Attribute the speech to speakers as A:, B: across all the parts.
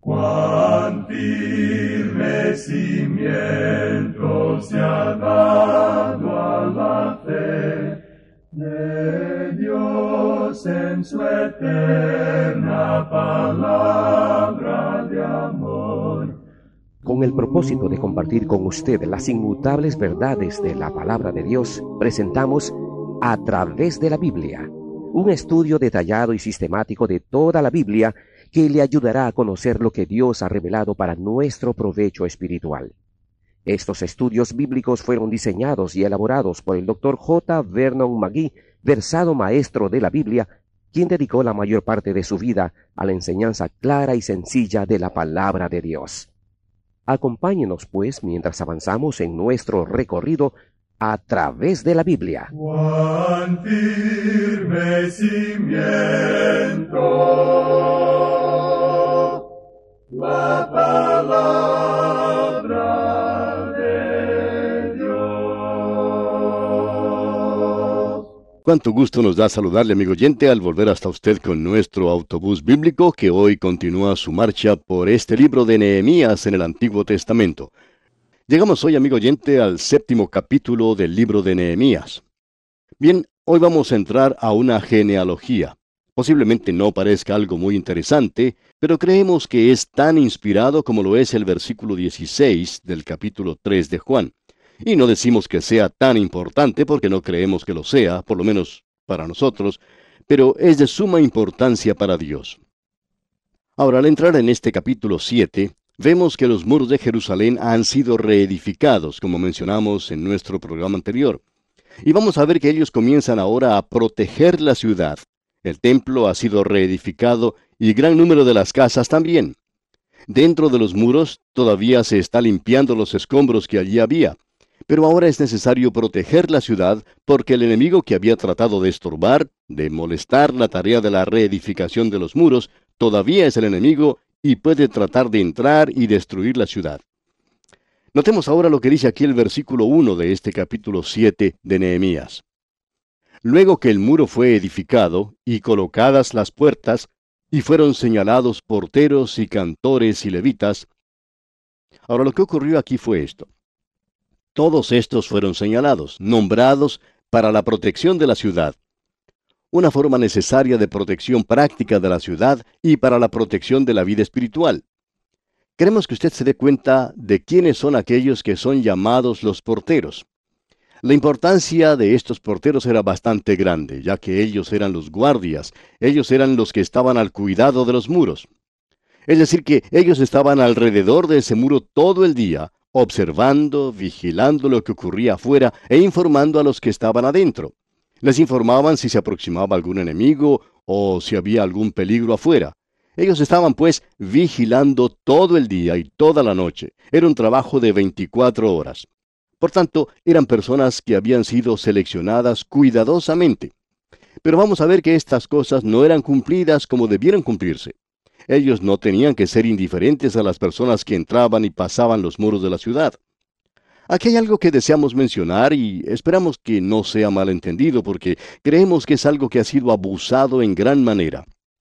A: Cuán firme cimiento se ha dado a la fe de Dios en su eterna palabra de amor.
B: Con el propósito de compartir con usted las inmutables verdades de la palabra de Dios, presentamos A Través de la Biblia, un estudio detallado y sistemático de toda la Biblia que le ayudará a conocer lo que Dios ha revelado para nuestro provecho espiritual. Estos estudios bíblicos fueron diseñados y elaborados por el Dr. J. Vernon McGee, versado maestro de la Biblia, quien dedicó la mayor parte de su vida a la enseñanza clara y sencilla de la palabra de Dios. Acompáñenos, pues, mientras avanzamos en nuestro recorrido a través de la Biblia.
A: Cuán firme cimiento la palabra de Dios.
C: Cuánto gusto nos da saludarle, amigo oyente, al volver hasta usted con nuestro autobús bíblico que hoy continúa su marcha por este libro de Nehemías en el Antiguo Testamento. Llegamos hoy, amigo oyente, al 7º capítulo del libro de Nehemías. Bien, hoy vamos a entrar a una genealogía. Posiblemente no parezca algo muy interesante, pero creemos que es tan inspirado como lo es el versículo 16 del capítulo 3 de Juan. Y no decimos que sea tan importante porque no creemos que lo sea, por lo menos para nosotros, pero es de suma importancia para Dios. Ahora, al entrar en este capítulo 7, vemos que los muros de Jerusalén han sido reedificados, como mencionamos en nuestro programa anterior. Y vamos a ver que ellos comienzan ahora a proteger la ciudad. El templo ha sido reedificado y gran número de las casas también. Dentro de los muros todavía se está limpiando los escombros que allí había. Pero ahora es necesario proteger la ciudad porque el enemigo que había tratado de estorbar, de molestar la tarea de la reedificación de los muros, todavía es el enemigo y puede tratar de entrar y destruir la ciudad. Notemos ahora lo que dice aquí el versículo 1 de este capítulo 7 de Nehemías. Luego que el muro fue edificado y colocadas las puertas, y fueron señalados porteros y cantores y levitas. Ahora lo que ocurrió aquí fue esto. Todos estos fueron señalados, nombrados para la protección de la ciudad. Una forma necesaria de protección práctica de la ciudad y para la protección de la vida espiritual. Queremos que usted se dé cuenta de quiénes son aquellos que son llamados los porteros. La importancia de estos porteros era bastante grande, ya que ellos eran los guardias, ellos eran los que estaban al cuidado de los muros. Es decir, que ellos estaban alrededor de ese muro todo el día, observando, vigilando lo que ocurría afuera e informando a los que estaban adentro. Les informaban si se aproximaba algún enemigo o si había algún peligro afuera. Ellos estaban, pues, vigilando todo el día y toda la noche. Era un trabajo de 24 horas. Por tanto, eran personas que habían sido seleccionadas cuidadosamente. Pero vamos a ver que estas cosas no eran cumplidas como debieran cumplirse. Ellos no tenían que ser indiferentes a las personas que entraban y pasaban los muros de la ciudad. Aquí hay algo que deseamos mencionar y esperamos que no sea malentendido porque creemos que es algo que ha sido abusado en gran manera.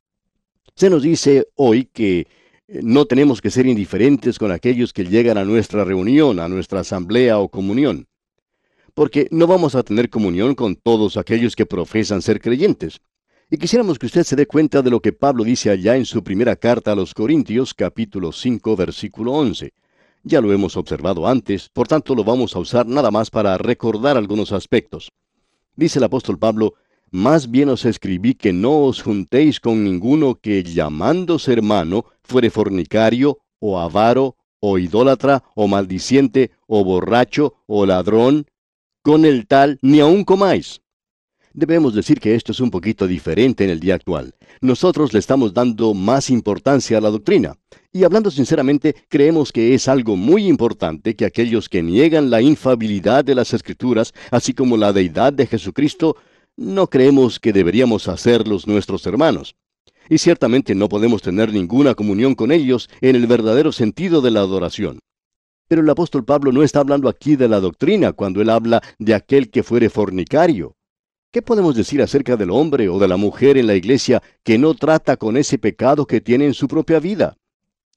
C: Se nos dice hoy que no tenemos que ser indiferentes con aquellos que llegan a nuestra reunión, a nuestra asamblea o comunión, porque no vamos a tener comunión con todos aquellos que profesan ser creyentes. Y quisiéramos que usted se dé cuenta de lo que Pablo dice allá en su primera carta a los Corintios, capítulo 5, versículo 11. Ya lo hemos observado antes, por tanto lo vamos a usar nada más para recordar algunos aspectos. Dice el apóstol Pablo, «Más bien os escribí que no os juntéis con ninguno que, llamándose hermano, fuere fornicario, o avaro, o idólatra, o maldiciente, o borracho, o ladrón. Con el tal ni aun comáis». Debemos decir que esto es un poquito diferente en el día actual. Nosotros le estamos dando más importancia a la doctrina. Y hablando sinceramente, creemos que es algo muy importante que aquellos que niegan la infalibilidad de las Escrituras, así como la deidad de Jesucristo, no creemos que deberíamos hacerlos nuestros hermanos. Y ciertamente no podemos tener ninguna comunión con ellos en el verdadero sentido de la adoración. Pero el apóstol Pablo no está hablando aquí de la doctrina cuando él habla de aquel que fuere fornicario. ¿Qué podemos decir acerca del hombre o de la mujer en la iglesia que no trata con ese pecado que tiene en su propia vida?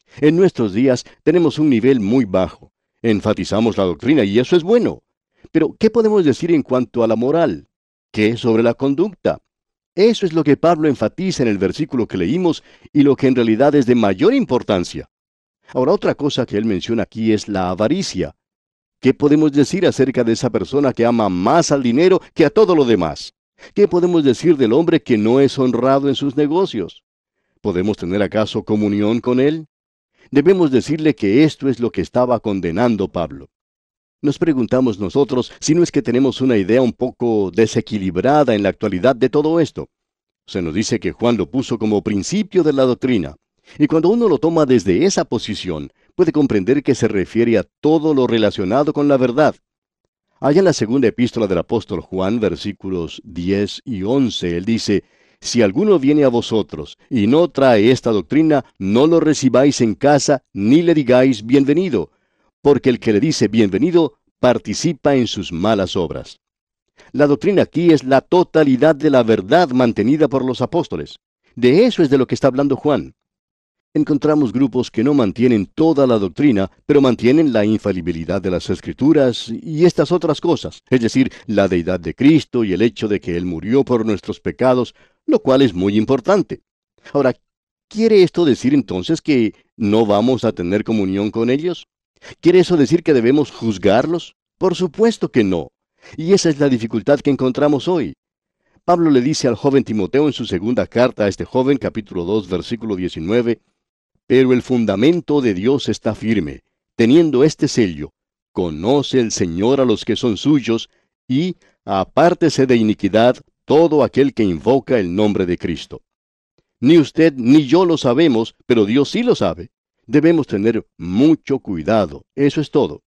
C: En nuestros días tenemos un nivel muy bajo. Enfatizamos la doctrina y eso es bueno. Pero, ¿qué podemos decir en cuanto a la moral? ¿Qué sobre la conducta? Eso es lo que Pablo enfatiza en el versículo que leímos y lo que en realidad es de mayor importancia. Ahora, otra cosa que él menciona aquí es la avaricia. ¿Qué podemos decir acerca de esa persona que ama más al dinero que a todo lo demás? ¿Qué podemos decir del hombre que no es honrado en sus negocios? ¿Podemos tener acaso comunión con él? Debemos decirle que esto es lo que estaba condenando Pablo. Nos preguntamos nosotros si no es que tenemos una idea un poco desequilibrada en la actualidad de todo esto. Se nos dice que Juan lo puso como principio de la doctrina. Y cuando uno lo toma desde esa posición, puede comprender que se refiere a todo lo relacionado con la verdad. Allá en la segunda epístola del apóstol Juan, versículos 10 y 11, él dice: Si alguno viene a vosotros y no trae esta doctrina, no lo recibáis en casa, ni le digáis bienvenido, porque el que le dice bienvenido participa en sus malas obras. La doctrina aquí es la totalidad de la verdad mantenida por los apóstoles. De eso es de lo que está hablando Juan. Encontramos grupos que no mantienen toda la doctrina, pero mantienen la infalibilidad de las Escrituras y estas otras cosas, es decir, la deidad de Cristo y el hecho de que Él murió por nuestros pecados, lo cual es muy importante. Ahora, ¿quiere esto decir entonces que no vamos a tener comunión con ellos? ¿Quiere eso decir que debemos juzgarlos? Por supuesto que no. Y esa es la dificultad que encontramos hoy. Pablo le dice al joven Timoteo en su segunda carta a este joven, capítulo 2, versículo 19, Pero el fundamento de Dios está firme, teniendo este sello: conoce el Señor a los que son suyos, y apártese de iniquidad todo aquel que invoca el nombre de Cristo. Ni usted ni yo lo sabemos, pero Dios sí lo sabe. Debemos tener mucho cuidado, eso es todo.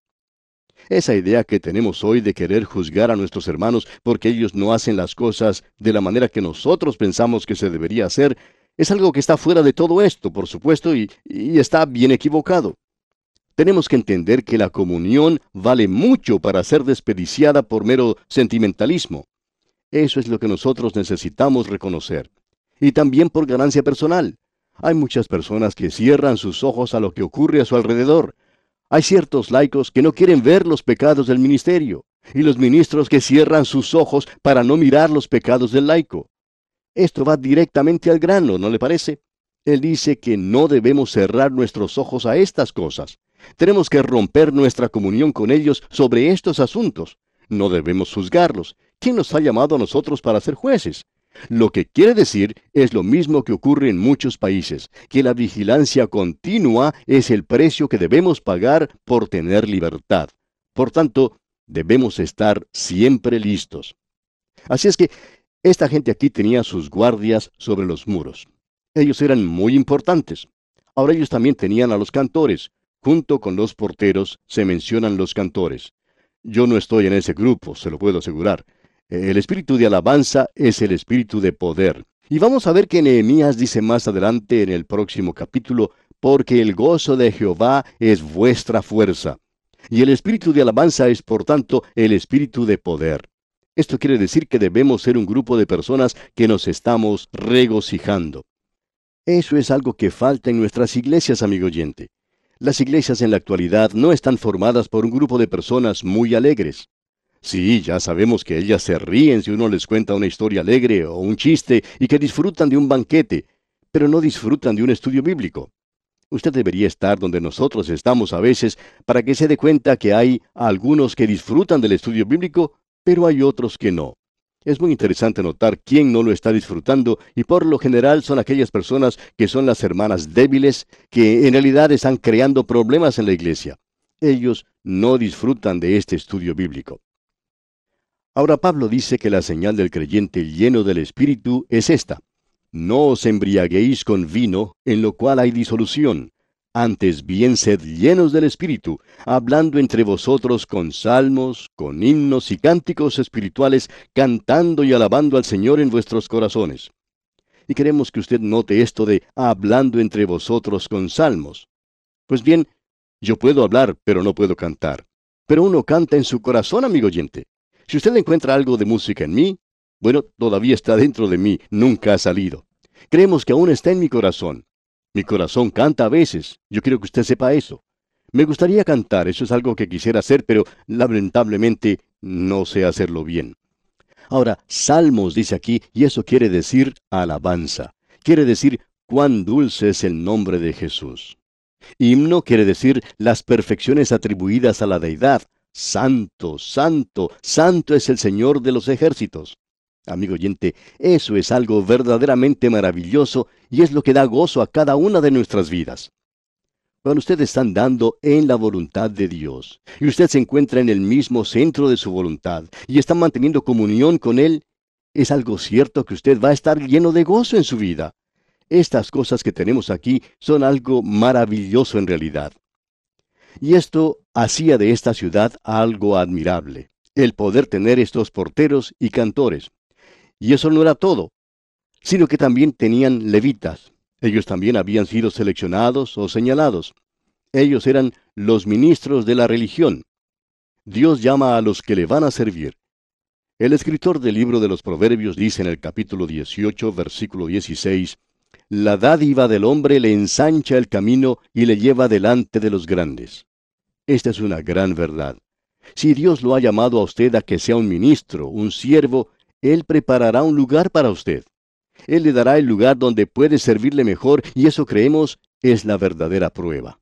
C: Esa idea que tenemos hoy de querer juzgar a nuestros hermanos porque ellos no hacen las cosas de la manera que nosotros pensamos que se debería hacer, es algo que está fuera de todo esto, por supuesto, y está bien equivocado. Tenemos que entender que la comunión vale mucho para ser desperdiciada por mero sentimentalismo. Eso es lo que nosotros necesitamos reconocer. Y también por ganancia personal. Hay muchas personas que cierran sus ojos a lo que ocurre a su alrededor. Hay ciertos laicos que no quieren ver los pecados del ministerio, y los ministros que cierran sus ojos para no mirar los pecados del laico. Esto va directamente al grano, ¿no le parece? Él dice que no debemos cerrar nuestros ojos a estas cosas. Tenemos que romper nuestra comunión con ellos sobre estos asuntos. No debemos juzgarlos. ¿Quién nos ha llamado a nosotros para ser jueces? Lo que quiere decir es lo mismo que ocurre en muchos países, que la vigilancia continua es el precio que debemos pagar por tener libertad. Por tanto, debemos estar siempre listos. Así es que esta gente aquí tenía sus guardias sobre los muros. Ellos eran muy importantes. Ahora ellos también tenían a los cantores. Junto con los porteros se mencionan los cantores. Yo no estoy en ese grupo, se lo puedo asegurar. El espíritu de alabanza es el espíritu de poder. Y vamos a ver que Nehemías dice más adelante en el próximo capítulo, porque el gozo de Jehová es vuestra fuerza. Y el espíritu de alabanza es, por tanto, el espíritu de poder. Esto quiere decir que debemos ser un grupo de personas que nos estamos regocijando. Eso es algo que falta en nuestras iglesias, amigo oyente. Las iglesias en la actualidad no están formadas por un grupo de personas muy alegres. Sí, ya sabemos que ellas se ríen si uno les cuenta una historia alegre o un chiste y que disfrutan de un banquete, pero no disfrutan de un estudio bíblico. Usted debería estar donde nosotros estamos a veces para que se dé cuenta que hay algunos que disfrutan del estudio bíblico, pero hay otros que no. Es muy interesante notar quién no lo está disfrutando y por lo general son aquellas personas que son las hermanas débiles que en realidad están creando problemas en la iglesia. Ellos no disfrutan de este estudio bíblico. Ahora Pablo dice que la señal del creyente lleno del Espíritu es esta: no os embriaguéis con vino, en lo cual hay disolución. Antes bien sed llenos del Espíritu, hablando entre vosotros con salmos, con himnos y cánticos espirituales, cantando y alabando al Señor en vuestros corazones. Y queremos que usted note esto de hablando entre vosotros con salmos. Pues bien, yo puedo hablar, pero no puedo cantar. Pero uno canta en su corazón, amigo oyente. Si usted encuentra algo de música en mí, bueno, todavía está dentro de mí, nunca ha salido. Creemos que aún está en mi corazón. Mi corazón canta a veces. Yo quiero que usted sepa eso. Me gustaría cantar, eso es algo que quisiera hacer, pero lamentablemente no sé hacerlo bien. Ahora, salmos dice aquí, y eso quiere decir alabanza. Quiere decir cuán dulce es el nombre de Jesús. Himno quiere decir las perfecciones atribuidas a la deidad. Santo, santo, santo es el Señor de los ejércitos. Amigo oyente, eso es algo verdaderamente maravilloso y es lo que da gozo a cada una de nuestras vidas. Cuando usted está andando en la voluntad de Dios y usted se encuentra en el mismo centro de su voluntad y está manteniendo comunión con Él, es algo cierto que usted va a estar lleno de gozo en su vida. Estas cosas que tenemos aquí son algo maravilloso en realidad. Y esto hacía de esta ciudad algo admirable, el poder tener estos porteros y cantores. Y eso no era todo, sino que también tenían levitas. Ellos también habían sido seleccionados o señalados. Ellos eran los ministros de la religión. Dios llama a los que le van a servir. El escritor del libro de los Proverbios dice en el capítulo 18, versículo 16, «La dádiva del hombre le ensancha el camino y le lleva delante de los grandes». Esta es una gran verdad. Si Dios lo ha llamado a usted a que sea un ministro, un siervo, Él preparará un lugar para usted. Él le dará el lugar donde puede servirle mejor, y eso creemos es la verdadera prueba.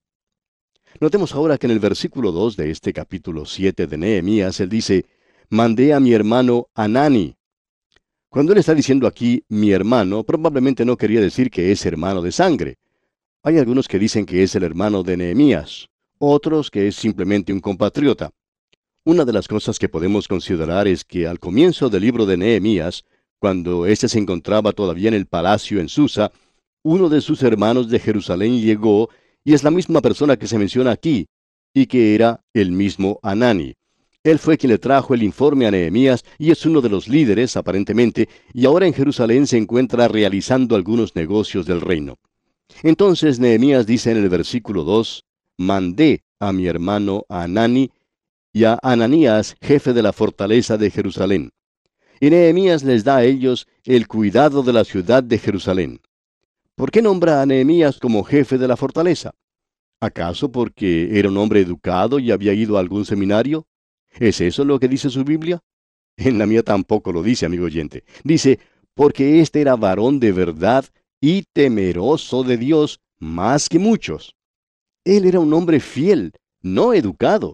C: Notemos ahora que en el versículo 2 de este capítulo 7 de Nehemías, él dice, «Mandé a mi hermano Hanani». Cuando él está diciendo aquí mi hermano, probablemente no quería decir que es hermano de sangre. Hay algunos que dicen que es el hermano de Nehemías, otros que es simplemente un compatriota. Una de las cosas que podemos considerar es que al comienzo del libro de Nehemías, cuando éste se encontraba todavía en el palacio en Susa, uno de sus hermanos de Jerusalén llegó, y es la misma persona que se menciona aquí, y que era el mismo Hanani. Él fue quien le trajo el informe a Nehemías, y es uno de los líderes, aparentemente, y ahora en Jerusalén se encuentra realizando algunos negocios del reino. Entonces Nehemías dice en el versículo 2, «Mandé a mi hermano Hanani y a Ananías, jefe de la fortaleza de Jerusalén». Y Nehemías les da a ellos el cuidado de la ciudad de Jerusalén. ¿Por qué nombra a Nehemías como jefe de la fortaleza? ¿Acaso porque era un hombre educado y había ido a algún seminario? ¿Es eso lo que dice su Biblia? En la mía tampoco lo dice, amigo oyente. Dice, porque éste era varón de verdad y temeroso de Dios más que muchos. Él era un hombre fiel, no educado.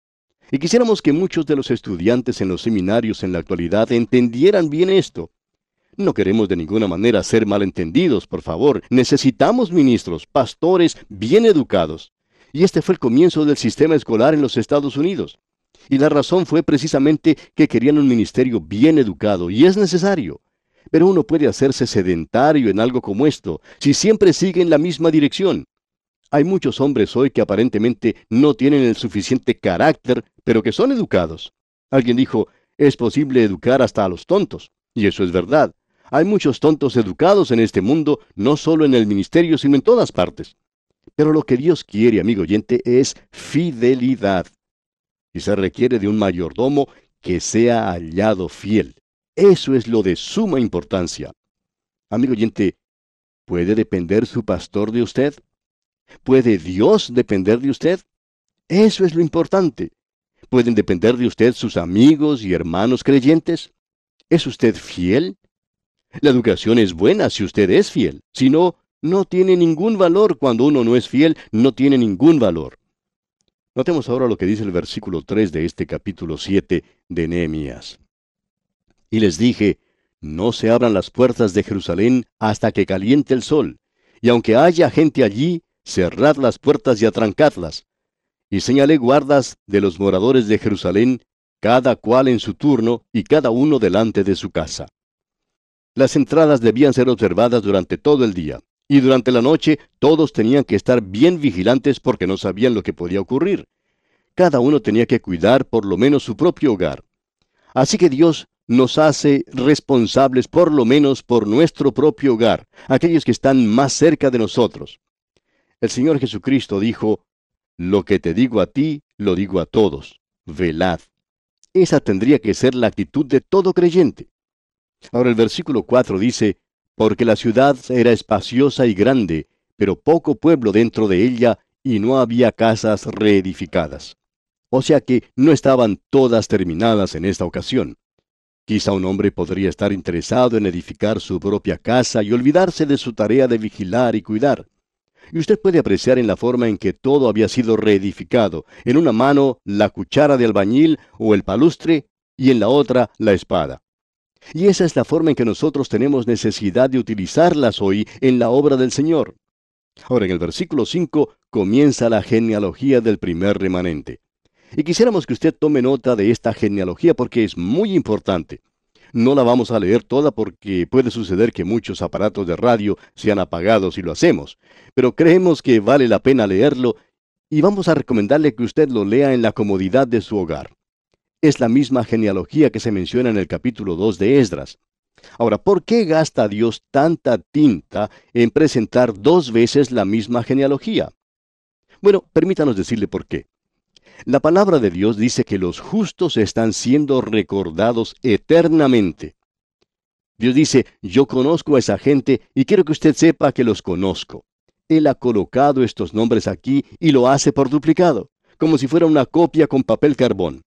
C: Y quisiéramos que muchos de los estudiantes en los seminarios en la actualidad entendieran bien esto. No queremos de ninguna manera ser malentendidos, por favor. Necesitamos ministros, pastores bien educados. Y este fue el comienzo del sistema escolar en los Estados Unidos. Y la razón fue precisamente que querían un ministerio bien educado, y es necesario. Pero uno puede hacerse sedentario en algo como esto, si siempre sigue en la misma dirección. Hay muchos hombres hoy que aparentemente no tienen el suficiente carácter, pero que son educados. Alguien dijo, es posible educar hasta a los tontos. Y eso es verdad. Hay muchos tontos educados en este mundo, no solo en el ministerio, sino en todas partes. Pero lo que Dios quiere, amigo oyente, es fidelidad. Y se requiere de un mayordomo que sea hallado fiel. Eso es lo de suma importancia. Amigo oyente, ¿puede depender su pastor de usted? ¿Puede Dios depender de usted? Eso es lo importante. ¿Pueden depender de usted sus amigos y hermanos creyentes? ¿Es usted fiel? La educación es buena si usted es fiel. Si no, no tiene ningún valor. Cuando uno no es fiel, no tiene ningún valor. Notemos ahora lo que dice el versículo 3 de este capítulo 7 de Nehemías. Y les dije, no se abran las puertas de Jerusalén hasta que caliente el sol, y aunque haya gente allí, cerrad las puertas y atrancadlas. Y señalé guardas de los moradores de Jerusalén, cada cual en su turno, y cada uno delante de su casa. Las entradas debían ser observadas durante todo el día, y durante la noche todos tenían que estar bien vigilantes porque no sabían lo que podía ocurrir. Cada uno tenía que cuidar por lo menos su propio hogar. Así que Dios nos hace responsables por lo menos por nuestro propio hogar, aquellos que están más cerca de nosotros. El Señor Jesucristo dijo, lo que te digo a ti, lo digo a todos, velad. Esa tendría que ser la actitud de todo creyente. Ahora el versículo 4 dice, porque la ciudad era espaciosa y grande, pero poco pueblo dentro de ella, y no había casas reedificadas. O sea que no estaban todas terminadas en esta ocasión. Quizá un hombre podría estar interesado en edificar su propia casa y olvidarse de su tarea de vigilar y cuidar. Y usted puede apreciar en la forma en que todo había sido reedificado, en una mano la cuchara de albañil o el palustre, y en la otra la espada. Y esa es la forma en que nosotros tenemos necesidad de utilizarlas hoy en la obra del Señor. Ahora, en el versículo 5 comienza la genealogía del primer remanente. Y quisiéramos que usted tome nota de esta genealogía porque es muy importante. No la vamos a leer toda porque puede suceder que muchos aparatos de radio sean apagados si lo hacemos, pero creemos que vale la pena leerlo y vamos a recomendarle que usted lo lea en la comodidad de su hogar. Es la misma genealogía que se menciona en el capítulo 2 de Esdras. Ahora, ¿por qué gasta Dios tanta tinta en presentar 2 veces la misma genealogía? Bueno, permítanos decirle por qué. La palabra de Dios dice que los justos están siendo recordados eternamente. Dios dice, yo conozco a esa gente y quiero que usted sepa que los conozco. Él ha colocado estos nombres aquí y lo hace por duplicado, como si fuera una copia con papel carbón.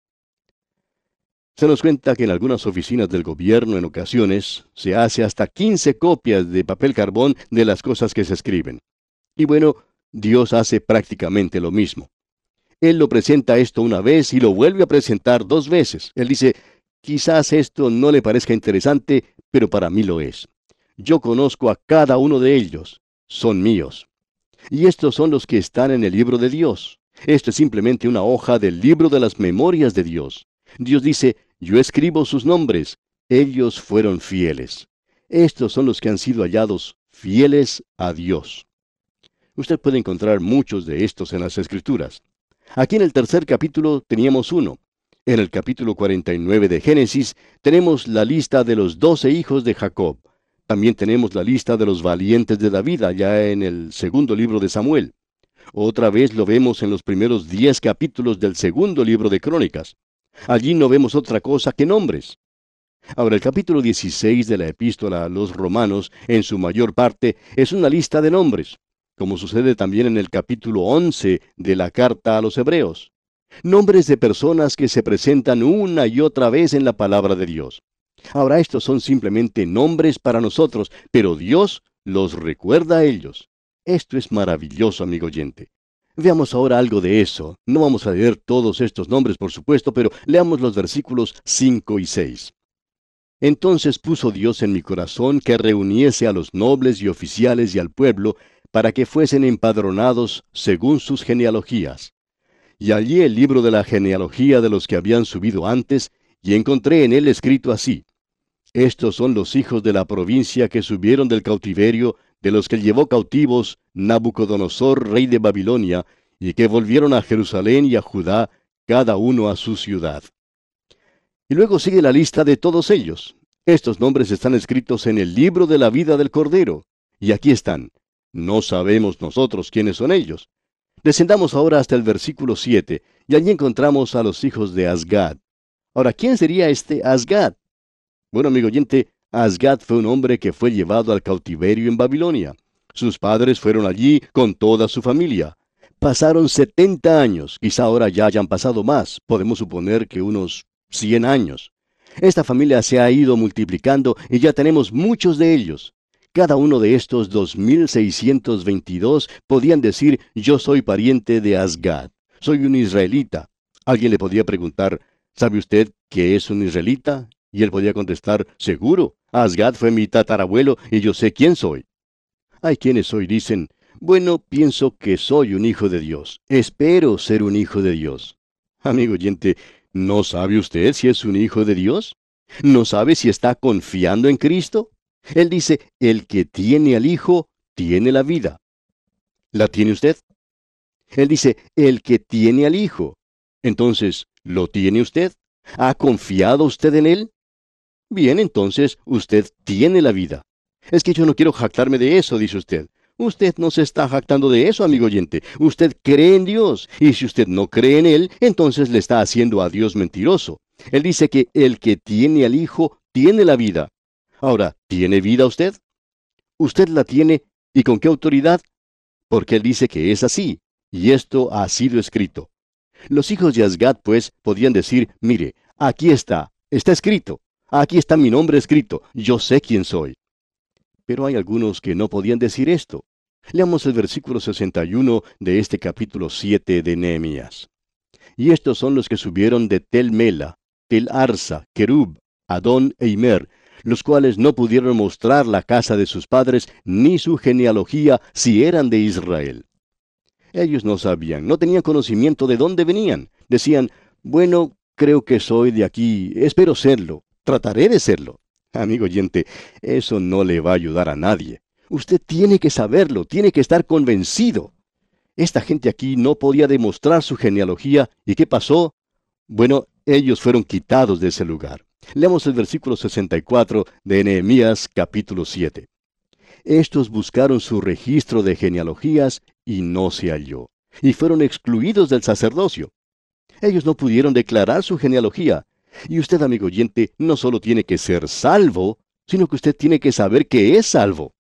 C: Se nos cuenta que en algunas oficinas del gobierno en ocasiones se hace hasta 15 copias de papel carbón de las cosas que se escriben. Y bueno, Dios hace prácticamente lo mismo. Él lo presenta esto una vez y lo vuelve a presentar 2 veces. Él dice, quizás esto no le parezca interesante, pero para mí lo es. Yo conozco a cada uno de ellos. Son míos. Y estos son los que están en el libro de Dios. Esto es simplemente una hoja del libro de las memorias de Dios. Dios dice, yo escribo sus nombres. Ellos fueron fieles. Estos son los que han sido hallados fieles a Dios. Usted puede encontrar muchos de estos en las Escrituras. Aquí en el tercer capítulo teníamos uno. En el capítulo 49 de Génesis tenemos la lista de los 12 hijos de Jacob. También tenemos la lista de los valientes de David allá en el segundo libro de Samuel. Otra vez lo vemos en los primeros 10 capítulos del segundo libro de Crónicas. Allí no vemos otra cosa que nombres. Ahora, el capítulo 16 de la epístola a los Romanos, en su mayor parte, es una lista de nombres, como sucede también en el capítulo 11 de la carta a los Hebreos. Nombres de personas que se presentan una y otra vez en la palabra de Dios. Ahora, estos son simplemente nombres para nosotros, pero Dios los recuerda a ellos. Esto es maravilloso, amigo oyente. Veamos ahora algo de eso. No vamos a leer todos estos nombres, por supuesto, pero leamos los versículos 5 y 6. Entonces puso Dios en mi corazón que reuniese a los nobles y oficiales y al pueblo, para que fuesen empadronados según sus genealogías. Y hallé el libro de la genealogía de los que habían subido antes, y encontré en él escrito así: Estos son los hijos de la provincia que subieron del cautiverio, de los que llevó cautivos Nabucodonosor, rey de Babilonia, y que volvieron a Jerusalén y a Judá, cada uno a su ciudad. Y luego sigue la lista de todos ellos. Estos nombres están escritos en el libro de la vida del Cordero. Y aquí están. No sabemos nosotros quiénes son ellos. Descendamos ahora hasta el versículo 7, y allí encontramos a los hijos de Azgad. Ahora, ¿quién sería este Azgad? Bueno, amigo oyente, Azgad fue un hombre que fue llevado al cautiverio en Babilonia. Sus padres fueron allí con toda su familia. Pasaron 70 años, quizá ahora ya hayan pasado más, podemos suponer que unos 100 años. Esta familia se ha ido multiplicando y ya tenemos muchos de ellos. Cada uno de estos 2622 podían decir, yo soy pariente de Azgad, soy un israelita. Alguien le podía preguntar, ¿sabe usted qué es un israelita? Y él podía contestar, seguro, Azgad fue mi tatarabuelo y yo sé quién soy. Hay quienes hoy dicen, bueno, pienso que soy un hijo de Dios, espero ser un hijo de Dios. Amigo oyente, ¿no sabe usted si es un hijo de Dios? ¿No sabe si está confiando en Cristo? Él dice, el que tiene al Hijo, tiene la vida. ¿La tiene usted? Él dice, el que tiene al Hijo. Entonces, ¿lo tiene usted? ¿Ha confiado usted en Él? Bien, entonces, usted tiene la vida. Es que yo no quiero jactarme de eso, dice usted. Usted no se está jactando de eso, amigo oyente. Usted cree en Dios. Y si usted no cree en Él, entonces le está haciendo a Dios mentiroso. Él dice que el que tiene al Hijo, tiene la vida. Ahora, ¿tiene vida usted? Usted la tiene, ¿y con qué autoridad? porque él dice que es así, y esto ha sido escrito. Los hijos de Azgad, pues, podían decir, mire, aquí está escrito, aquí está mi nombre escrito, yo sé quién soy. Pero hay algunos que no podían decir esto. Leamos el versículo 61 de este capítulo 7 de Nehemías. Y estos son los que subieron de Tel Mela, Tel Arsa, Kerub, Adón e Imer, los cuales no pudieron mostrar la casa de sus padres ni su genealogía si eran de Israel. Ellos no sabían, no tenían conocimiento de dónde venían. Decían, bueno, creo que soy de aquí, espero serlo, trataré de serlo. Amigo oyente, eso no le va a ayudar a nadie. Usted tiene que saberlo, tiene que estar convencido. Esta gente aquí no podía demostrar su genealogía. ¿Y qué pasó? Bueno, ellos fueron quitados de ese lugar. Leamos el versículo 64 de Nehemías capítulo 7. Estos buscaron su registro de genealogías y no se halló, y fueron excluidos del sacerdocio. Ellos no pudieron declarar su genealogía. Y usted, amigo oyente, no solo tiene que ser salvo, sino que usted tiene que saber que es salvo.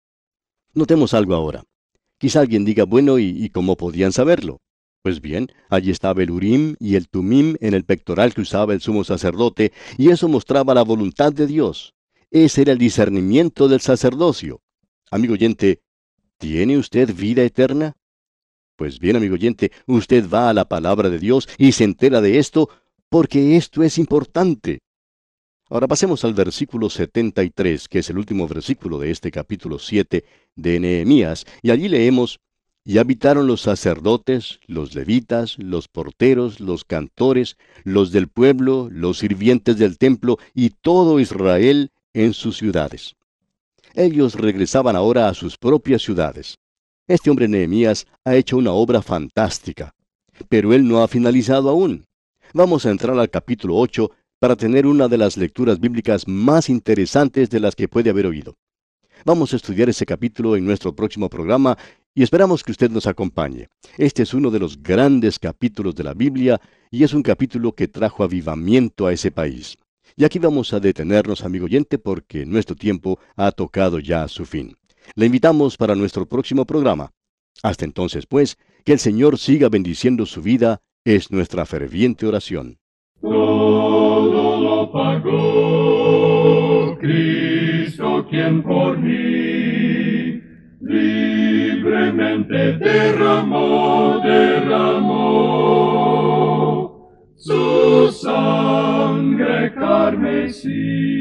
C: Notemos algo ahora. Quizá alguien diga, bueno, ¿y cómo podían saberlo? Pues bien, allí estaba el Urim y el Tumim en el pectoral que usaba el sumo sacerdote, y eso mostraba la voluntad de Dios. Ese era el discernimiento del sacerdocio. Amigo oyente, ¿tiene usted vida eterna? Pues bien, amigo oyente, usted va a la palabra de Dios y se entera de esto, porque esto es importante. Ahora pasemos al versículo 73, que es el último versículo de este capítulo 7 de Nehemías, y allí leemos, y habitaron los sacerdotes, los levitas, los porteros, los cantores, los del pueblo, los sirvientes del templo, y todo Israel en sus ciudades. Ellos regresaban ahora a sus propias ciudades. Este hombre Nehemías ha hecho una obra fantástica, pero él no ha finalizado aún. Vamos a entrar al capítulo 8 para tener una de las lecturas bíblicas más interesantes de las que puede haber oído. Vamos a estudiar ese capítulo en nuestro próximo programa y esperamos que usted nos acompañe. Este es uno de los grandes capítulos de la Biblia y es un capítulo que trajo avivamiento a ese país. Y aquí vamos a detenernos, amigo oyente, porque nuestro tiempo ha tocado ya su fin. Le invitamos para nuestro próximo programa. Hasta entonces, pues, que el Señor siga bendiciendo su vida, es nuestra ferviente oración.
A: Todo lo pagó Cristo, quien por mí libremente derramó su sangre carmesí.